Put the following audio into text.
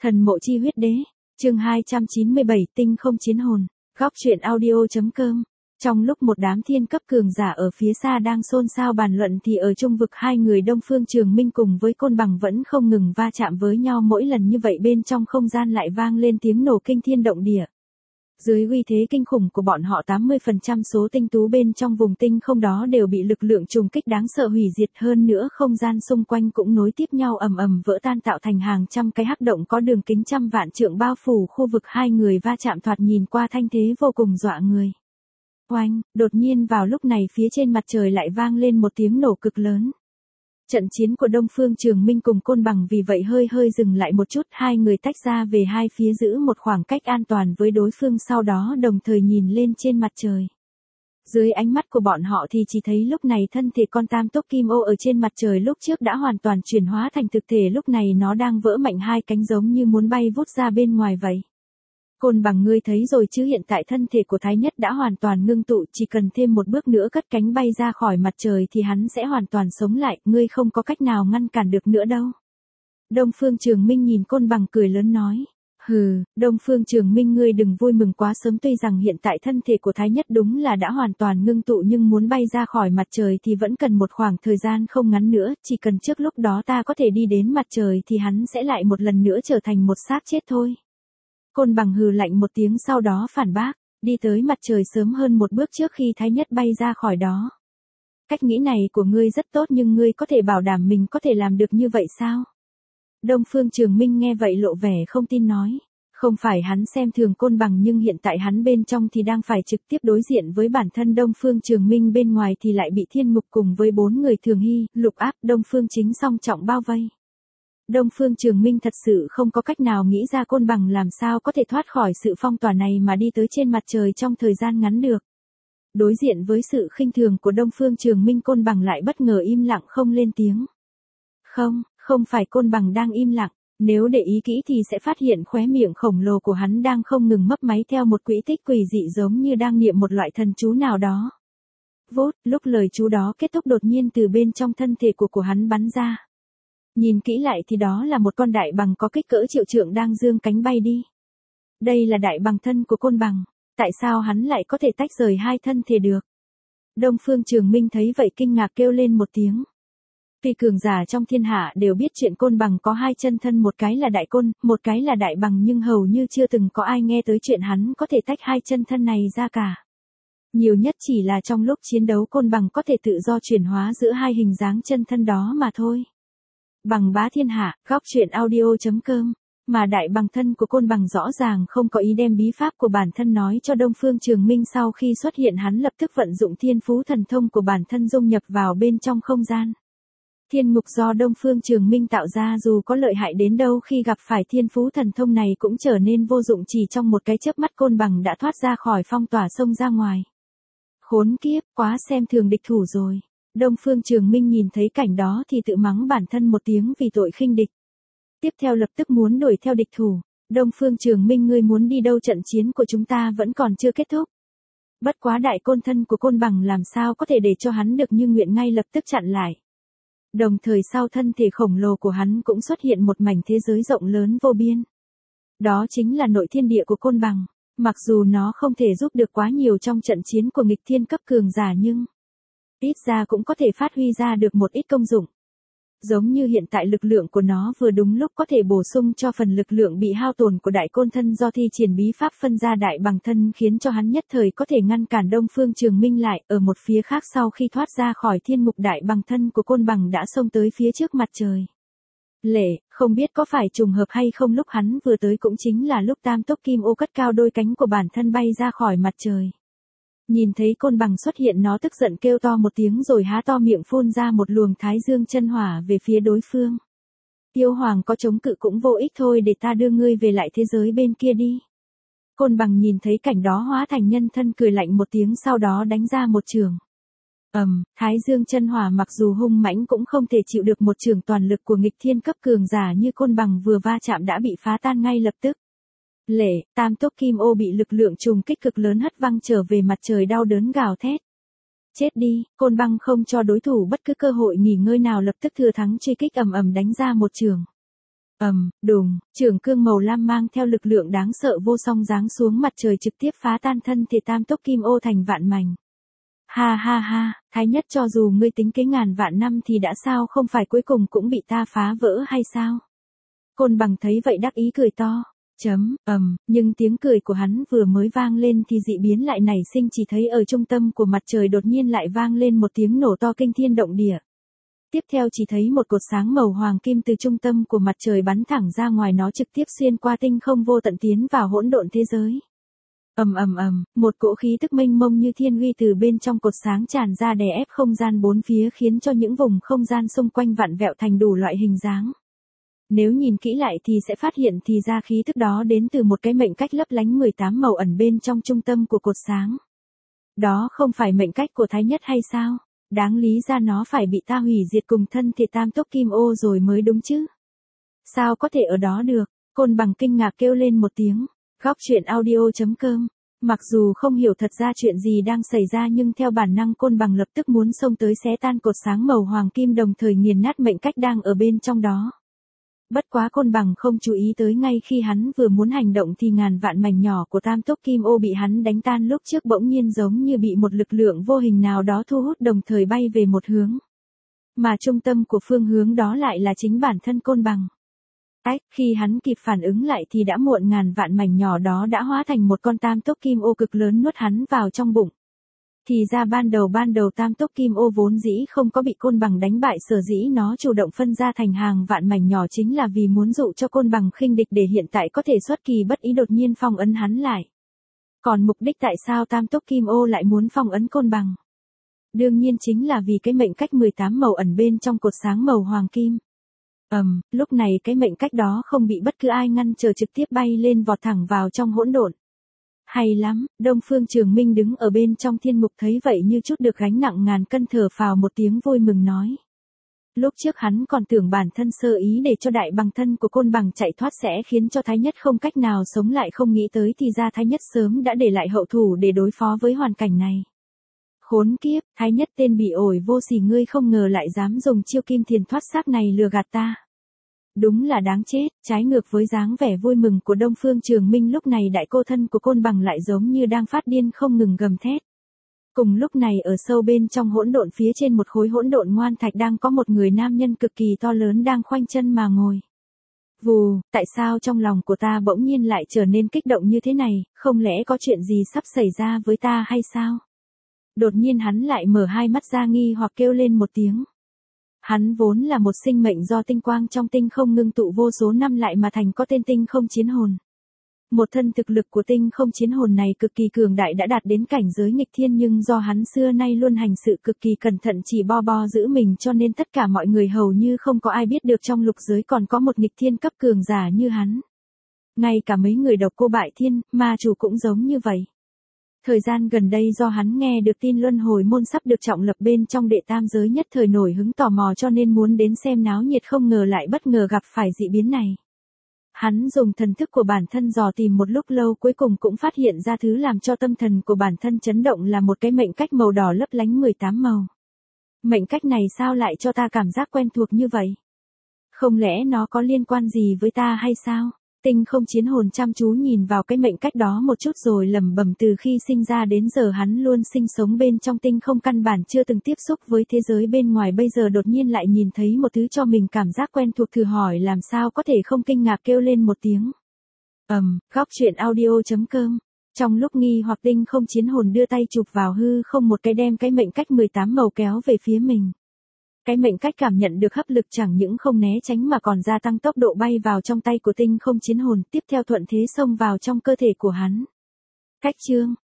Thần mộ chi huyết đế, chương 297 tinh không chiến hồn, góc truyện audio.com. Trong lúc một đám thiên cấp cường giả ở phía xa đang xôn xao bàn luận thì ở trung vực hai người Đông Phương Trường Minh cùng với Côn Bằng vẫn không ngừng va chạm với nhau, mỗi lần như vậy bên trong không gian lại vang lên tiếng nổ kinh thiên động địa. Dưới uy thế kinh khủng của bọn họ, 80% số tinh tú bên trong vùng tinh không đó đều bị lực lượng trùng kích đáng sợ hủy diệt, hơn nữa không gian xung quanh cũng nối tiếp nhau ầm ầm vỡ tan, tạo thành hàng trăm cái hắc động có đường kính trăm vạn trượng bao phủ khu vực hai người va chạm, thoạt nhìn qua thanh thế vô cùng dọa người. Oanh, đột nhiên vào lúc này phía trên mặt trời lại vang lên một tiếng nổ cực lớn. Trận chiến của Đông Phương Trường Minh cùng Côn Bằng vì vậy hơi dừng lại một chút, hai người tách ra về hai phía giữ một khoảng cách an toàn với đối phương, sau đó đồng thời nhìn lên trên mặt trời. Dưới ánh mắt của bọn họ thì chỉ thấy lúc này thân thể con tam tốc kim ô ở trên mặt trời lúc trước đã hoàn toàn chuyển hóa thành thực thể, lúc này nó đang vỡ mạnh hai cánh giống như muốn bay vút ra bên ngoài vậy. Côn Bằng, ngươi thấy rồi chứ, hiện tại thân thể của Thái Nhất đã hoàn toàn ngưng tụ, chỉ cần thêm một bước nữa cất cánh bay ra khỏi mặt trời thì hắn sẽ hoàn toàn sống lại, ngươi không có cách nào ngăn cản được nữa đâu. Đông Phương Trường Minh nhìn Côn Bằng cười lớn nói. Hừ, Đông Phương Trường Minh, ngươi đừng vui mừng quá sớm, tuy rằng hiện tại thân thể của Thái Nhất đúng là đã hoàn toàn ngưng tụ nhưng muốn bay ra khỏi mặt trời thì vẫn cần một khoảng thời gian không ngắn nữa, chỉ cần trước lúc đó ta có thể đi đến mặt trời thì hắn sẽ lại một lần nữa trở thành một xác chết thôi. Côn Bằng hừ lạnh một tiếng sau đó phản bác, đi tới mặt trời sớm hơn một bước trước khi Thái Nhất bay ra khỏi đó. Cách nghĩ này của ngươi rất tốt nhưng ngươi có thể bảo đảm mình có thể làm được như vậy sao? Đông Phương Trường Minh nghe vậy lộ vẻ không tin nói. Không phải hắn xem thường Côn Bằng, nhưng hiện tại hắn bên trong thì đang phải trực tiếp đối diện với bản thân Đông Phương Trường Minh, bên ngoài thì lại bị Thiên Ngục cùng với 4 người Thường Hy, Lục Áp, Đông Phương Chính song trọng bao vây. Đông Phương Trường Minh thật sự không có cách nào nghĩ ra Côn Bằng làm sao có thể thoát khỏi sự phong tỏa này mà đi tới trên mặt trời trong thời gian ngắn được. Đối diện với sự khinh thường của Đông Phương Trường Minh, Côn Bằng lại bất ngờ im lặng không lên tiếng. Không phải Côn Bằng đang im lặng, nếu để ý kỹ thì sẽ phát hiện khóe miệng khổng lồ của hắn đang không ngừng mấp máy theo một quỹ tích quỷ dị giống như đang niệm một loại thần chú nào đó. Vút, lúc lời chú đó kết thúc đột nhiên từ bên trong thân thể của hắn bắn ra. Nhìn kỹ lại thì đó là một con đại bằng có kích cỡ triệu trượng đang dương cánh bay đi. Đây là đại bằng thân của Côn Bằng, tại sao hắn lại có thể tách rời hai thân thể được? Đông Phương Trường Minh thấy vậy kinh ngạc kêu lên một tiếng. Tuy cường giả trong thiên hạ đều biết chuyện Côn Bằng có hai chân thân, một cái là đại côn, một cái là đại bằng, nhưng hầu như chưa từng có ai nghe tới chuyện hắn có thể tách hai chân thân này ra cả. Nhiều nhất chỉ là trong lúc chiến đấu Côn Bằng có thể tự do chuyển hóa giữa hai hình dáng chân thân đó mà thôi. Bằng bá thiên hạ, góc truyện audio.com. Mà đại bằng thân của Côn Bằng rõ ràng không có ý đem bí pháp của bản thân nói cho Đông Phương Trường Minh, sau khi xuất hiện hắn lập tức vận dụng thiên phú thần thông của bản thân dung nhập vào bên trong không gian. Thiên ngục do Đông Phương Trường Minh tạo ra dù có lợi hại đến đâu, khi gặp phải thiên phú thần thông này cũng trở nên vô dụng, chỉ trong một cái chớp mắt Côn Bằng đã thoát ra khỏi phong tỏa xông ra ngoài. Khốn kiếp, quá xem thường địch thủ rồi. Đông Phương Trường Minh nhìn thấy cảnh đó thì tự mắng bản thân một tiếng vì tội khinh địch. Tiếp theo lập tức muốn đuổi theo địch thủ. Đông Phương Trường Minh, ngươi muốn đi đâu? Trận chiến của chúng ta vẫn còn chưa kết thúc. Bất quá đại côn thân của Côn Bằng làm sao có thể để cho hắn được như nguyện, ngay lập tức chặn lại. Đồng thời sau thân thể khổng lồ của hắn cũng xuất hiện một mảnh thế giới rộng lớn vô biên. Đó chính là nội thiên địa của Côn Bằng. Mặc dù nó không thể giúp được quá nhiều trong trận chiến của nghịch thiên cấp cường giả nhưng ít ra cũng có thể phát huy ra được một ít công dụng. Giống như hiện tại lực lượng của nó vừa đúng lúc có thể bổ sung cho phần lực lượng bị hao tổn của đại côn thân do thi triển bí pháp phân ra đại bằng thân, khiến cho hắn nhất thời có thể ngăn cản Đông Phương Trường Minh lại. Ở một phía khác, sau khi thoát ra khỏi thiên ngục, đại bằng thân của Côn Bằng đã xông tới phía trước mặt trời. Không biết có phải trùng hợp hay không, lúc hắn vừa tới cũng chính là lúc tam tốc kim ô cất cao đôi cánh của bản thân bay ra khỏi mặt trời. Nhìn thấy Côn Bằng xuất hiện, nó tức giận kêu to một tiếng rồi há to miệng phun ra một luồng thái dương chân hỏa về phía đối phương. Yêu hoàng có chống cự cũng vô ích thôi, để ta đưa ngươi về lại thế giới bên kia đi. Côn Bằng nhìn thấy cảnh đó hóa thành nhân thân cười lạnh một tiếng, sau đó đánh ra một chưởng. Thái dương chân hỏa mặc dù hung mãnh cũng không thể chịu được một chưởng toàn lực của nghịch thiên cấp cường giả như Côn Bằng, vừa va chạm đã bị phá tan ngay lập tức. Tam tốc kim ô bị lực lượng trùng kích cực lớn hất văng trở về mặt trời, đau đớn gào thét. Chết đi, Côn Bằng không cho đối thủ bất cứ cơ hội nghỉ ngơi nào, lập tức thừa thắng truy kích, ầm ầm đánh ra một chưởng. Đùng, trường cương màu lam mang theo lực lượng đáng sợ vô song giáng xuống mặt trời trực tiếp phá tan thân thể tam tốc kim ô thành vạn mảnh. Ha ha ha, Thái Nhất cho dù ngươi tính kế ngàn vạn năm thì đã sao không phải cuối cùng cũng bị ta phá vỡ hay sao? Côn Bằng thấy vậy đắc ý cười to. Nhưng tiếng cười của hắn vừa mới vang lên thì dị biến lại nảy sinh, chỉ thấy ở trung tâm của mặt trời đột nhiên lại vang lên một tiếng nổ to kinh thiên động địa. Tiếp theo chỉ thấy một cột sáng màu hoàng kim từ trung tâm của mặt trời bắn thẳng ra ngoài, nó trực tiếp xuyên qua tinh không vô tận tiến vào hỗn độn thế giới. Một cỗ khí tức mênh mông như thiên uy từ bên trong cột sáng tràn ra đè ép không gian bốn phía, khiến cho những vùng không gian xung quanh vặn vẹo thành đủ loại hình dáng. Nếu nhìn kỹ lại thì sẽ phát hiện thì ra khí tức đó đến từ một cái mệnh cách lấp lánh 18 màu ẩn bên trong trung tâm của cột sáng. Đó không phải mệnh cách của Thái Nhất hay sao? Đáng lý ra nó phải bị ta hủy diệt cùng thân thể tam tốc kim ô rồi mới đúng chứ. Sao có thể ở đó được? Côn Bằng kinh ngạc kêu lên một tiếng. Góc truyện audio.com. Mặc dù không hiểu thật ra chuyện gì đang xảy ra nhưng theo bản năng Côn Bằng lập tức muốn xông tới xé tan cột sáng màu hoàng kim, đồng thời nghiền nát mệnh cách đang ở bên trong đó. Bất quá Côn Bằng không chú ý tới ngay khi hắn vừa muốn hành động thì ngàn vạn mảnh nhỏ của tam tốc kim ô bị hắn đánh tan lúc trước bỗng nhiên giống như bị một lực lượng vô hình nào đó thu hút, đồng thời bay về một hướng. Mà trung tâm của phương hướng đó lại là chính bản thân Côn Bằng. Khi hắn kịp phản ứng lại thì đã muộn, ngàn vạn mảnh nhỏ đó đã hóa thành một con tam tốc kim ô cực lớn nuốt hắn vào trong bụng. Thì ra ban đầu tam tốc kim ô vốn dĩ không có bị Côn Bằng đánh bại, sở dĩ nó chủ động phân ra thành hàng vạn mảnh nhỏ chính là vì muốn dụ cho Côn Bằng khinh địch để hiện tại có thể xuất kỳ bất ý đột nhiên phong ấn hắn lại. Còn mục đích tại sao tam tốc kim ô lại muốn phong ấn Côn Bằng? Đương nhiên chính là vì cái mệnh cách 18 màu ẩn bên trong cột sáng màu hoàng kim. Lúc này cái mệnh cách đó không bị bất cứ ai ngăn trở, trực tiếp bay lên vọt thẳng vào trong hỗn độn. Hay lắm, Đông Phương Trường Minh đứng ở bên trong thiên mục thấy vậy như chút được gánh nặng ngàn cân, thở phào một tiếng vui mừng nói. Lúc trước hắn còn tưởng bản thân sơ ý để cho đại bằng thân của Côn Bằng chạy thoát sẽ khiến cho Thái Nhất không cách nào sống lại, không nghĩ tới thì ra Thái Nhất sớm đã để lại hậu thủ để đối phó với hoàn cảnh này. Khốn kiếp, Thái Nhất tên bị ổi vô sỉ, ngươi không ngờ lại dám dùng chiêu kim thiền thoát xác này lừa gạt ta. Đúng là đáng chết. Trái ngược với dáng vẻ vui mừng của Đông Phương Trường Minh, lúc này đại cô thân của Côn Bằng lại giống như đang phát điên không ngừng gầm thét. Cùng lúc này ở sâu bên trong hỗn độn, phía trên một khối hỗn độn ngoan thạch đang có một người nam nhân cực kỳ to lớn đang khoanh chân mà ngồi. Vù, tại sao trong lòng của ta bỗng nhiên lại trở nên kích động như thế này, không lẽ có chuyện gì sắp xảy ra với ta hay sao? Đột nhiên hắn lại mở hai mắt ra nghi hoặc kêu lên một tiếng. Hắn vốn là một sinh mệnh do tinh quang trong tinh không ngưng tụ vô số năm lại mà thành, có tên tinh không chiến hồn. Một thân thực lực của tinh không chiến hồn này cực kỳ cường đại, đã đạt đến cảnh giới nghịch thiên, nhưng do hắn xưa nay luôn hành sự cực kỳ cẩn thận, chỉ bo giữ mình, cho nên tất cả mọi người hầu như không có ai biết được trong lục giới còn có một nghịch thiên cấp cường giả như hắn. Ngay cả mấy người độc cô bại thiên, ma chủ cũng giống như vậy. Thời gian gần đây do hắn nghe được tin luân hồi môn sắp được trọng lập bên trong đệ tam giới, nhất thời nổi hứng tò mò cho nên muốn đến xem náo nhiệt, không ngờ lại bất ngờ gặp phải dị biến này. Hắn dùng thần thức của bản thân dò tìm một lúc lâu, cuối cùng cũng phát hiện ra thứ làm cho tâm thần của bản thân chấn động là một cái mệnh cách màu đỏ lấp lánh 18 màu. Mệnh cách này sao lại cho ta cảm giác quen thuộc như vậy? Không lẽ nó có liên quan gì với ta hay sao? Tinh không chiến hồn chăm chú nhìn vào cái mệnh cách đó một chút rồi lẩm bẩm, từ khi sinh ra đến giờ hắn luôn sinh sống bên trong tinh không, căn bản chưa từng tiếp xúc với thế giới bên ngoài, bây giờ đột nhiên lại nhìn thấy một thứ cho mình cảm giác quen thuộc, thử hỏi làm sao có thể không kinh ngạc kêu lên một tiếng. Góc truyện audio.com. Trong lúc nghi hoặc, tinh không chiến hồn đưa tay chụp vào hư không một cái, đem cái mệnh cách 18 màu kéo về phía mình. Cái mệnh cách cảm nhận được hấp lực chẳng những không né tránh mà còn gia tăng tốc độ bay vào trong tay của tinh không chiến hồn, tiếp theo thuận thế xông vào trong cơ thể của hắn. Cách chương,